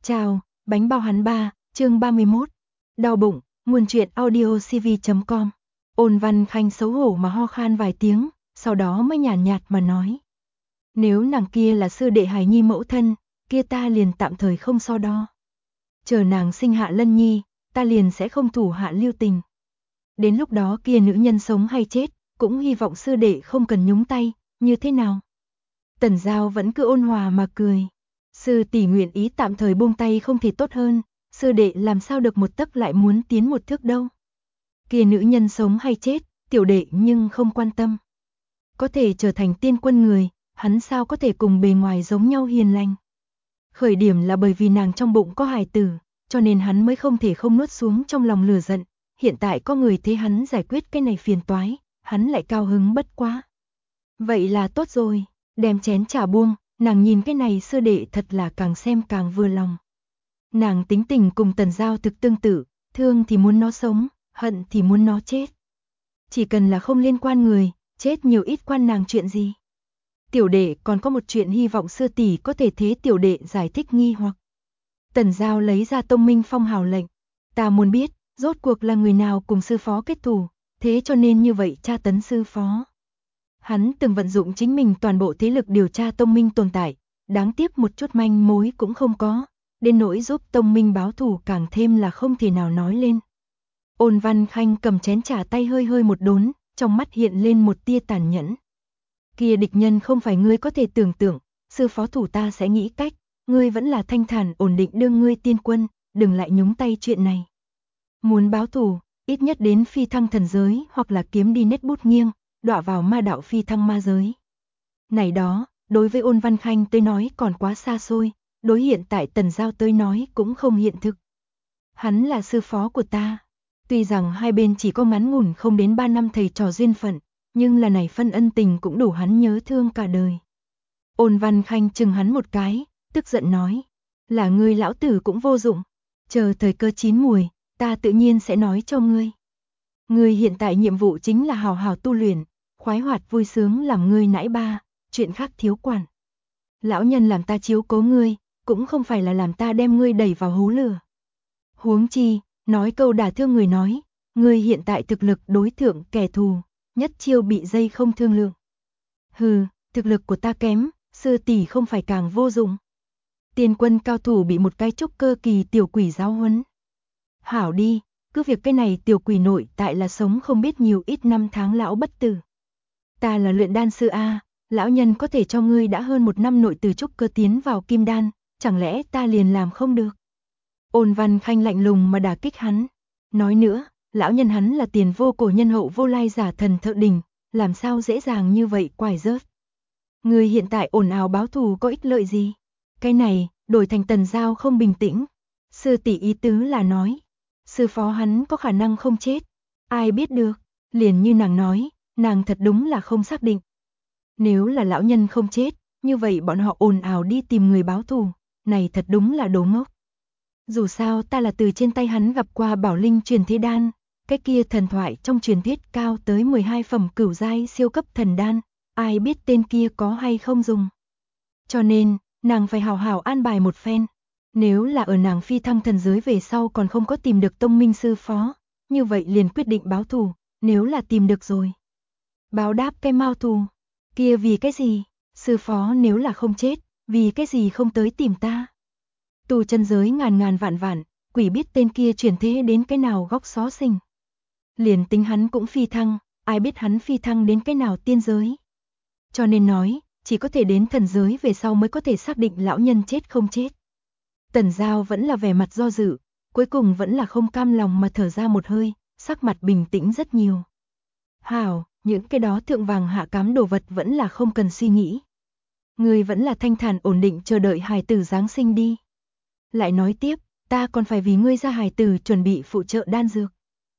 Chào, bánh bao hắn ba, chương 31. Đau bụng, nguồn truyện audio cv.com. Ôn Văn Khanh xấu hổ mà ho khan vài tiếng, sau đó mới nhàn nhạt mà nói. Nếu nàng kia là sư đệ Hải Nhi mẫu thân, kia ta liền tạm thời không so đo. Chờ nàng sinh hạ Lân Nhi, ta liền sẽ không thủ hạ lưu tình. Đến lúc đó kia nữ nhân sống hay chết, cũng hy vọng sư đệ không cần nhúng tay, như thế nào? Tần Giao vẫn cứ ôn hòa mà cười. Sư tỷ nguyện ý tạm thời buông tay không thể tốt hơn, sư đệ làm sao được một tấc lại muốn tiến một thước đâu. Kia nữ nhân sống hay chết, tiểu đệ nhưng không quan tâm. Có thể trở thành tiên quân người, hắn sao có thể cùng bề ngoài giống nhau hiền lành. Khởi điểm là bởi vì nàng trong bụng có hài tử, cho nên hắn mới không thể không nuốt xuống trong lòng lửa giận. Hiện tại có người thấy hắn giải quyết cái này phiền toái, hắn lại cao hứng bất quá. Vậy là tốt rồi, đem chén trà buông. Nàng nhìn cái này sư đệ thật là càng xem càng vừa lòng. Nàng tính tình cùng Tần Giao thực tương tự, thương thì muốn nó sống, hận thì muốn nó chết. Chỉ cần là không liên quan người, chết nhiều ít quan nàng chuyện gì. Tiểu đệ còn có một chuyện hy vọng sư tỷ có thể thế tiểu đệ giải thích nghi hoặc. Tần Giao lấy ra Tông Minh Phong hào lệnh. Ta muốn biết, rốt cuộc là người nào cùng sư phó kết thù, thế cho nên như vậy tra tấn sư phó. Hắn từng vận dụng chính mình toàn bộ thế lực điều tra Tông Minh tồn tại, đáng tiếc một chút manh mối cũng không có, đến nỗi giúp Tông Minh báo thù càng thêm là không thể nào nói lên. Ôn Văn Khanh cầm chén trà tay hơi hơi một đốn, trong mắt hiện lên một tia tàn nhẫn. Kia địch nhân không phải ngươi có thể tưởng tượng, sư phó thủ ta sẽ nghĩ cách, ngươi vẫn là thanh thản ổn định đương ngươi tiên quân, đừng lại nhúng tay chuyện này. Muốn báo thù, ít nhất đến phi thăng thần giới hoặc là kiếm đi nét bút nghiêng, đọa vào ma đạo phi thăng ma giới. Này đó, đối với Ôn Văn Khanh tới nói còn quá xa xôi, đối hiện tại Tần Giao tới nói cũng không hiện thực. Hắn là sư phó của ta. Tuy rằng hai bên chỉ có ngắn ngủn không đến 3 năm thầy trò duyên phận, nhưng là này phân ân tình cũng đủ hắn nhớ thương cả đời. Ôn Văn Khanh chừng hắn một cái, tức giận nói. Là ngươi lão tử cũng vô dụng. Chờ thời cơ chín mùi, ta tự nhiên sẽ nói cho ngươi. Ngươi hiện tại nhiệm vụ chính là hào hào tu luyện, khoái hoạt vui sướng làm ngươi nãi ba, chuyện khác thiếu quản. Lão nhân làm ta chiếu cố ngươi, cũng không phải là làm ta đem ngươi đẩy vào hố lửa. Huống chi, nói câu đả thương người nói, ngươi hiện tại thực lực đối thượng kẻ thù, nhất chiêu bị dây không thương lượng. Hừ, thực lực của ta kém, sư tỷ không phải càng vô dụng. Tiên quân cao thủ bị một cái trúc cơ kỳ tiểu quỷ giáo huấn. Hảo đi. Cứ việc cái này tiểu quỷ nội tại là sống không biết nhiều ít năm tháng lão bất tử. Ta là luyện đan sư A, lão nhân có thể cho ngươi đã hơn 1 năm nội từ trúc cơ tiến vào kim đan, chẳng lẽ ta liền làm không được. Ôn Văn Khanh lạnh lùng mà đả kích hắn. Nói nữa, lão nhân hắn là tiền vô cổ nhân hậu vô lai giả thần thợ đình, làm sao dễ dàng như vậy quải rớt. Ngươi hiện tại ồn ào báo thù có ích lợi gì? Cái này, đổi thành Tần Giao không bình tĩnh. Sư tỷ ý tứ là nói. Sư phó hắn có khả năng không chết. Ai biết được, liền như nàng nói, nàng thật đúng là không xác định. Nếu là lão nhân không chết, như vậy bọn họ ồn ào đi tìm người báo thù, này thật đúng là đồ ngốc. Dù sao ta là từ trên tay hắn gặp qua bảo linh truyền thế đan, cái kia thần thoại trong truyền thuyết cao tới 12 phẩm cửu giai siêu cấp thần đan, ai biết tên kia có hay không dùng. Cho nên, nàng phải hào hào an bài một phen. Nếu là ở nàng phi thăng thần giới về sau còn không có tìm được Tông Minh sư phó, như vậy liền quyết định báo thù, nếu là tìm được rồi. Báo đáp cái mau thù, kia vì cái gì? Sư phó nếu là không chết, vì cái gì không tới tìm ta? Tù chân giới ngàn ngàn vạn vạn, quỷ biết tên kia chuyển thế đến cái nào góc xó xỉnh. Liền tính hắn cũng phi thăng, ai biết hắn phi thăng đến cái nào tiên giới. Cho nên nói, chỉ có thể đến thần giới về sau mới có thể xác định lão nhân chết không chết. Tần Giao vẫn là vẻ mặt do dự, cuối cùng vẫn là không cam lòng mà thở ra một hơi, sắc mặt bình tĩnh rất nhiều. Hảo, những cái đó thượng vàng hạ cám đồ vật vẫn là không cần suy nghĩ. Ngươi vẫn là thanh thản ổn định chờ đợi hài tử Giáng sinh đi. Lại nói tiếp, ta còn phải vì ngươi ra hài tử chuẩn bị phụ trợ đan dược.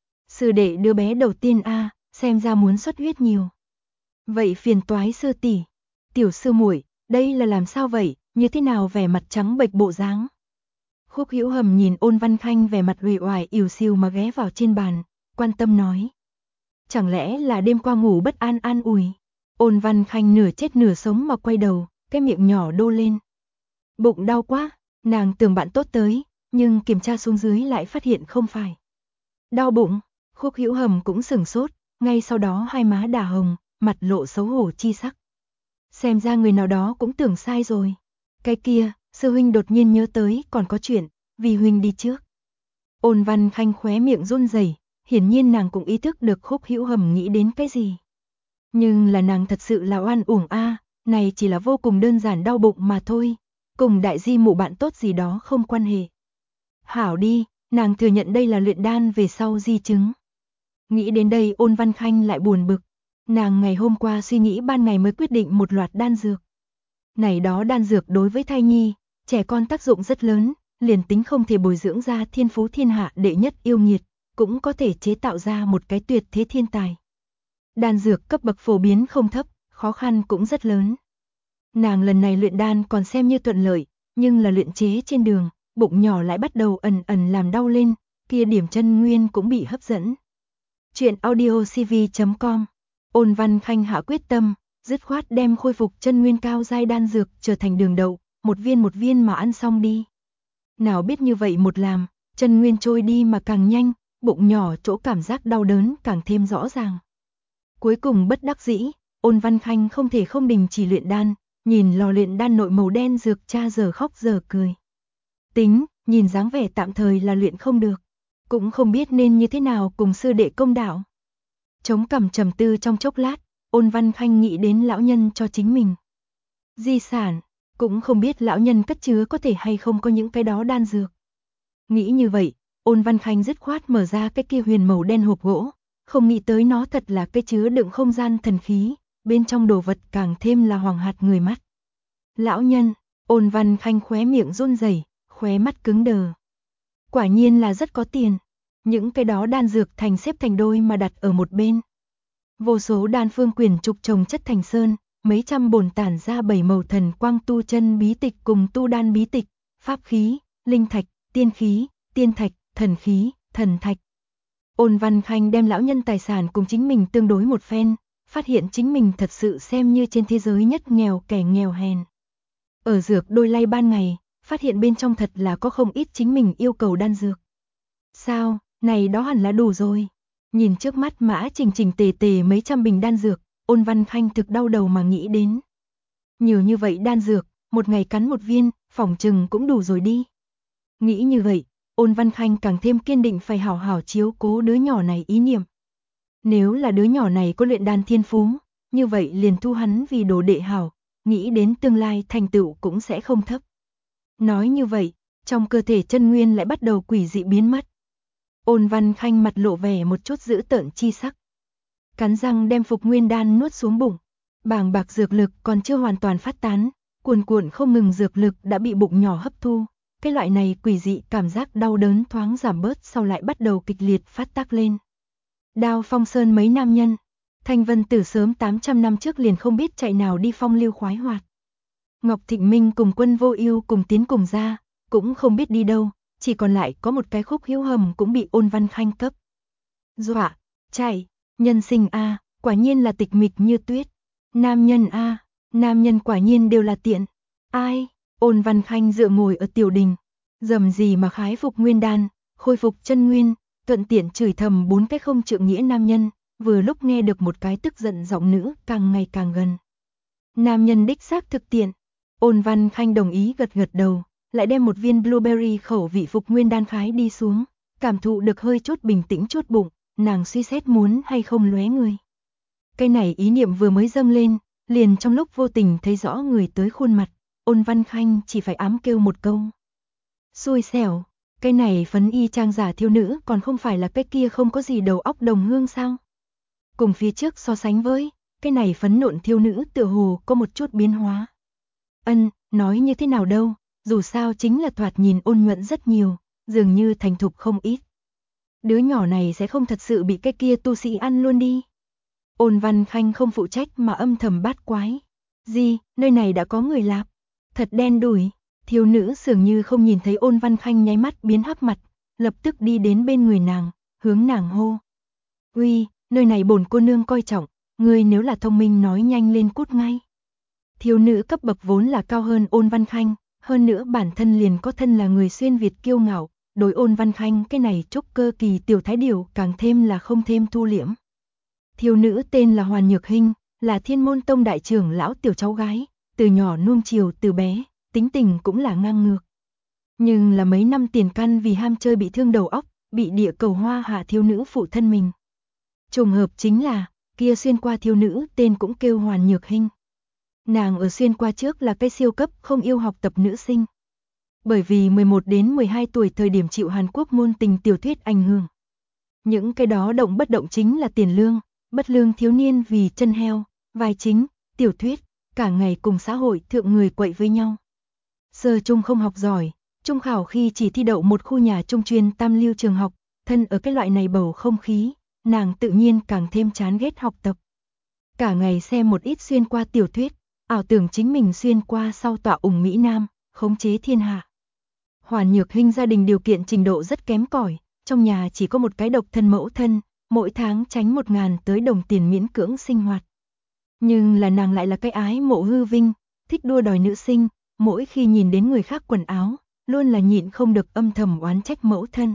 Sư đệ đứa bé đầu tiên a, xem ra muốn xuất huyết nhiều. Vậy phiền toái sư tỷ, tiểu sư muội, đây là làm sao vậy, như thế nào vẻ mặt trắng bệch bộ dáng? Khúc Hữu Hầm nhìn Ôn Văn Khanh vẻ mặt uể oải ỉu xìu mà ghé vào trên bàn, quan tâm nói. Chẳng lẽ là đêm qua ngủ bất an an ủi? Ôn Văn Khanh nửa chết nửa sống mà quay đầu, cái miệng nhỏ đô lên. Bụng đau quá, Nàng tưởng bạn tốt tới, nhưng kiểm tra xuống dưới lại phát hiện không phải. Đau bụng, Khúc Hữu Hầm cũng sửng sốt, ngay sau đó hai má đỏ hồng, mặt lộ xấu hổ chi sắc. Xem ra người nào đó cũng tưởng sai rồi. Cái kia, sư huynh đột nhiên nhớ tới còn có chuyện, vì huynh đi trước. Ôn Văn Khanh khóe miệng run rẩy, hiển nhiên nàng cũng ý thức được Khúc Hữu Hầm nghĩ đến cái gì. Nhưng là nàng thật sự là oan uổng a, này chỉ là vô cùng đơn giản đau bụng mà thôi, cùng đại di mụ bạn tốt gì đó không quan hệ. Hảo đi, nàng thừa nhận đây là luyện đan về sau di chứng. Nghĩ đến đây Ôn Văn Khanh lại buồn bực, nàng ngày hôm qua suy nghĩ ban ngày mới quyết định một loạt đan dược. Này đó đan dược đối với thai nhi, trẻ con tác dụng rất lớn, liền tính không thể bồi dưỡng ra thiên phú thiên hạ đệ nhất yêu nghiệt, cũng có thể chế tạo ra một cái tuyệt thế thiên tài. Đan dược cấp bậc phổ biến không thấp, khó khăn cũng rất lớn. Nàng lần này luyện đan còn xem như thuận lợi, nhưng là luyện chế trên đường, bụng nhỏ lại bắt đầu ẩn ẩn làm đau lên, kia điểm chân nguyên cũng bị hấp dẫn. Chuyện audiocv.com. Ôn Văn Khanh hạ quyết tâm, dứt khoát đem khôi phục chân nguyên cao giai đan dược trở thành đường đậu, một viên mà ăn xong đi. Nào biết như vậy một làm, chân nguyên trôi đi mà càng nhanh, bụng nhỏ chỗ cảm giác đau đớn càng thêm rõ ràng. Cuối cùng bất đắc dĩ, Ôn Văn Khanh không thể không đình chỉ luyện đan, nhìn lò luyện đan nội màu đen dược cha giờ khóc giờ cười. Tính, nhìn dáng vẻ tạm thời là luyện không được, cũng không biết nên như thế nào cùng sư đệ công đạo. Chống cằm trầm tư trong chốc lát, Ôn Văn Khanh nghĩ đến lão nhân cho chính mình di sản, cũng không biết lão nhân cất chứa có thể hay không có những cái đó đan dược. Nghĩ như vậy, Ôn Văn Khanh dứt khoát mở ra cái kia huyền màu đen hộp gỗ, không nghĩ tới nó thật là cái chứa đựng không gian thần khí, bên trong đồ vật càng thêm là hoàng hạt người mắt. Lão nhân, Ôn Văn Khanh khóe miệng run rẩy, khóe mắt cứng đờ. Quả nhiên là rất có tiền, những cái đó đan dược thành xếp thành đôi mà đặt ở một bên. Vô số đan phương quyển trục chồng chất thành sơn, mấy trăm bổn tản ra 7 màu thần quang tu chân bí tịch cùng tu đan bí tịch, pháp khí, linh thạch, tiên khí, tiên thạch, thần khí, thần thạch. Ôn Văn Khanh đem lão nhân tài sản cùng chính mình tương đối một phen, phát hiện chính mình thật sự xem như trên thế giới nhất nghèo kẻ nghèo hèn. Ở dược đôi lay ban ngày, phát hiện bên trong thật là có không ít chính mình yêu cầu đan dược. Sao, này đó hẳn là đủ rồi. Nhìn trước mắt mã chỉnh chỉnh tề tề mấy trăm bình đan dược, Ôn Văn Khanh thực đau đầu mà nghĩ đến. Nhiều như vậy đan dược, một ngày cắn một viên, phỏng chừng cũng đủ rồi đi. Nghĩ như vậy, Ôn Văn Khanh càng thêm kiên định phải hảo hảo chiếu cố đứa nhỏ này ý niệm. Nếu là đứa nhỏ này có luyện đan thiên phú, như vậy liền thu hắn vì đồ đệ hảo, nghĩ đến tương lai thành tựu cũng sẽ không thấp. Nói như vậy, trong cơ thể chân nguyên lại bắt đầu quỷ dị biến mất. Ôn Văn Khanh mặt lộ vẻ một chút dữ tợn chi sắc. Cắn răng đem phục nguyên đan nuốt xuống bụng. Bàng bạc dược lực còn chưa hoàn toàn phát tán, cuồn cuộn không ngừng dược lực đã bị bụng nhỏ hấp thu. Cái loại này quỷ dị cảm giác đau đớn thoáng giảm bớt sau lại bắt đầu kịch liệt phát tác lên. Đao Phong Sơn mấy nam nhân, Thanh Vân Tử sớm 800 năm trước liền không biết chạy nào đi phong lưu khoái hoạt. Ngọc Thịnh Minh cùng Quân Vô Ưu cùng tiến cùng ra, cũng không biết đi đâu, chỉ còn lại có một cái Khúc Hữu Hầm cũng bị Ôn Văn Khanh cấp dọa, chạy, nhân sinh a, quả nhiên là tịch mịch như tuyết. Nam nhân a, nam nhân quả nhiên đều là tiện. Ai? Ôn Văn Khanh dựa ngồi ở tiểu đình, dầm gì mà khái phục nguyên đan, khôi phục chân nguyên, thuận tiện chửi thầm 4 cái không trượng nghĩa nam nhân, vừa lúc nghe được một cái tức giận giọng nữ càng ngày càng gần. Nam nhân đích xác thực tiện. Ôn Văn Khanh đồng ý gật gật đầu, lại đem một viên blueberry khẩu vị phục nguyên đan khái đi xuống, cảm thụ được hơi chút bình tĩnh chút bụng, nàng suy xét muốn hay không lóe người. Cái này ý niệm vừa mới dâng lên, liền trong lúc vô tình thấy rõ người tới khuôn mặt, Ôn Văn Khanh chỉ phải ám kêu một câu. Xui xẻo, cái này phấn y trang giả thiêu nữ còn không phải là cái kia không có gì đầu óc đồng hương sao? Cùng phía trước so sánh với, cái này phấn nộn thiêu nữ tựa hồ có một chút biến hóa. Nói như thế nào đâu, dù sao chính là thoạt nhìn ôn nhuận rất nhiều, dường như thành thục không ít. Đứa nhỏ này sẽ không thật sự bị cái kia tu sĩ ăn luôn đi. Ôn Văn Khanh không phụ trách mà âm thầm bát quái. Gì, nơi này đã có người lạp. Thật đen đủi, thiếu nữ dường như không nhìn thấy Ôn Văn Khanh nháy mắt biến hắc mặt, lập tức đi đến bên người nàng, hướng nàng hô. Uy, nơi này bổn cô nương coi trọng, ngươi nếu là thông minh nói nhanh lên cút ngay. Thiếu nữ cấp bậc vốn là cao hơn Ôn Văn Khanh, hơn nữa bản thân liền có thân là người xuyên Việt kiêu ngạo, đối Ôn Văn Khanh cái này trúc cơ kỳ tiểu thái điểu càng thêm là không thêm thu liễm. Thiếu nữ tên là Hoàn Nhược Hinh, là Thiên Môn Tông đại trưởng lão tiểu cháu gái, từ nhỏ nuông chiều từ bé, tính tình cũng là ngang ngược. Nhưng là mấy năm tiền căn vì ham chơi bị thương đầu óc, bị địa cầu hoa hạ thiếu nữ phụ thân mình. Trùng hợp chính là, kia xuyên qua thiếu nữ tên cũng kêu Hoàn Nhược Hinh. Nàng ở xuyên qua trước là cái siêu cấp không yêu học tập nữ sinh. Bởi vì 11 đến 12 tuổi thời điểm chịu Hàn Quốc ngôn tình tiểu thuyết ảnh hưởng. Những cái đó động bất động chính là tiền lương, bất lương thiếu niên vì chân heo, vai chính, tiểu thuyết, cả ngày cùng xã hội thượng người quậy với nhau. Sơ trung không học giỏi, trung khảo khi chỉ thi đậu một khu nhà trung chuyên tam lưu trường học, thân ở cái loại này bầu không khí, nàng tự nhiên càng thêm chán ghét học tập. Cả ngày xem một ít xuyên qua tiểu thuyết, ảo tưởng chính mình xuyên qua sau tọa ủng Mỹ Nam, khống chế thiên hạ. Hoàn Nhược Hinh gia đình điều kiện trình độ rất kém cỏi, trong nhà chỉ có một cái độc thân mẫu thân, mỗi tháng tránh 1.000 tới đồng tiền miễn cưỡng sinh hoạt. Nhưng là nàng lại là cái ái mộ hư vinh, thích đua đòi nữ sinh, mỗi khi nhìn đến người khác quần áo, luôn là nhịn không được âm thầm oán trách mẫu thân.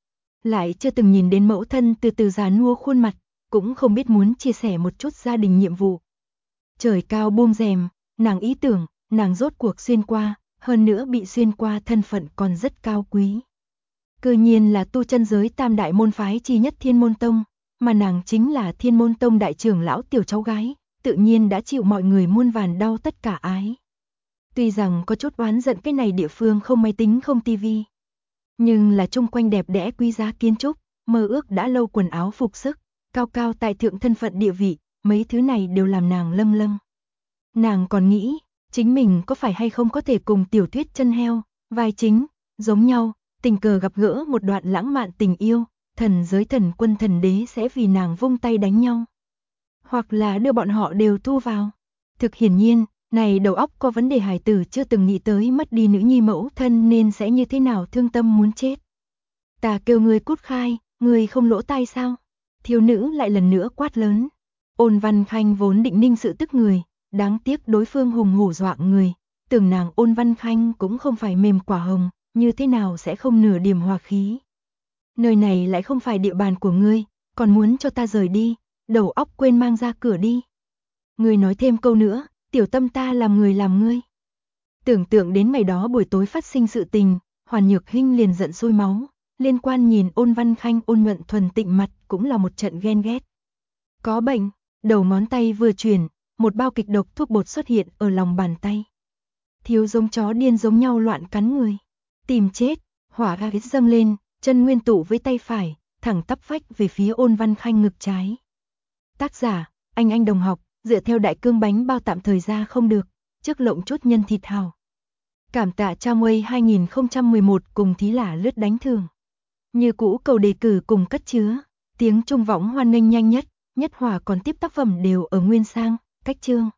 Lại chưa từng nhìn đến mẫu thân từ từ già nua khuôn mặt, cũng không biết muốn chia sẻ một chút gia đình nhiệm vụ. Trời cao buông rèm, nàng ý tưởng, nàng rốt cuộc xuyên qua, hơn nữa bị xuyên qua thân phận còn rất cao quý. Cơ nhiên là tu chân giới tam đại môn phái chi nhất Thiên Môn Tông, mà nàng chính là Thiên Môn Tông đại trưởng lão tiểu cháu gái, tự nhiên đã chịu mọi người muôn vàn đau tất cả ái. Tuy rằng có chút oán giận cái này địa phương không máy tính không tivi, nhưng là chung quanh đẹp đẽ quý giá kiến trúc, mơ ước đã lâu quần áo phục sức, cao cao tại thượng thân phận địa vị, mấy thứ này đều làm nàng lâng lâng. Nàng còn nghĩ, chính mình có phải hay không có thể cùng tiểu thuyết chân heo, vai chính, giống nhau, tình cờ gặp gỡ một đoạn lãng mạn tình yêu, thần giới thần quân thần đế sẽ vì nàng vung tay đánh nhau. Hoặc là đưa bọn họ đều thu vào. Thực hiển nhiên, này đầu óc có vấn đề hài tử chưa từng nghĩ tới mất đi nữ nhi mẫu thân nên sẽ như thế nào thương tâm muốn chết. Ta kêu ngươi cút khai, ngươi không lỗ tai sao? Thiếu nữ lại lần nữa quát lớn. Ôn Văn Khanh vốn định ninh sự tức người, đáng tiếc đối phương hùng hổ dọa người, tưởng nàng Ôn Văn Khanh cũng không phải mềm quả hồng, như thế nào sẽ không nửa điểm hòa khí. Nơi này lại không phải địa bàn của ngươi, còn muốn cho ta rời đi, đầu óc quên mang ra cửa đi. Ngươi nói thêm câu nữa, tiểu tâm ta làm người làm ngươi. Tưởng tượng đến ngày đó buổi tối phát sinh sự tình, Hoàn Nhược Hinh liền giận sôi máu, liên quan nhìn Ôn Văn Khanh ôn nhuận thuần tịnh mặt cũng là một trận ghen ghét. Có bệnh, đầu ngón tay vừa chuyển, một bao kịch độc thuốc bột xuất hiện ở lòng bàn tay. Thiếu giống chó điên giống nhau loạn cắn người. Tìm chết, hỏa ga dâng lên, chân nguyên tụ với tay phải, thẳng tắp phách về phía Ôn Văn Khanh ngực trái. Tác giả, anh đồng học, dựa theo đại cương bánh bao tạm thời ra không được, trước lộng chút nhân thịt hào. Cảm tạ Tramway 2011 cùng thí lả lướt đánh thường. Như cũ cầu đề cử cùng cất chứa, tiếng trung võng hoan nghênh nhanh nhất, nhất hỏa còn tiếp tác phẩm đều ở nguyên sang, cách chương.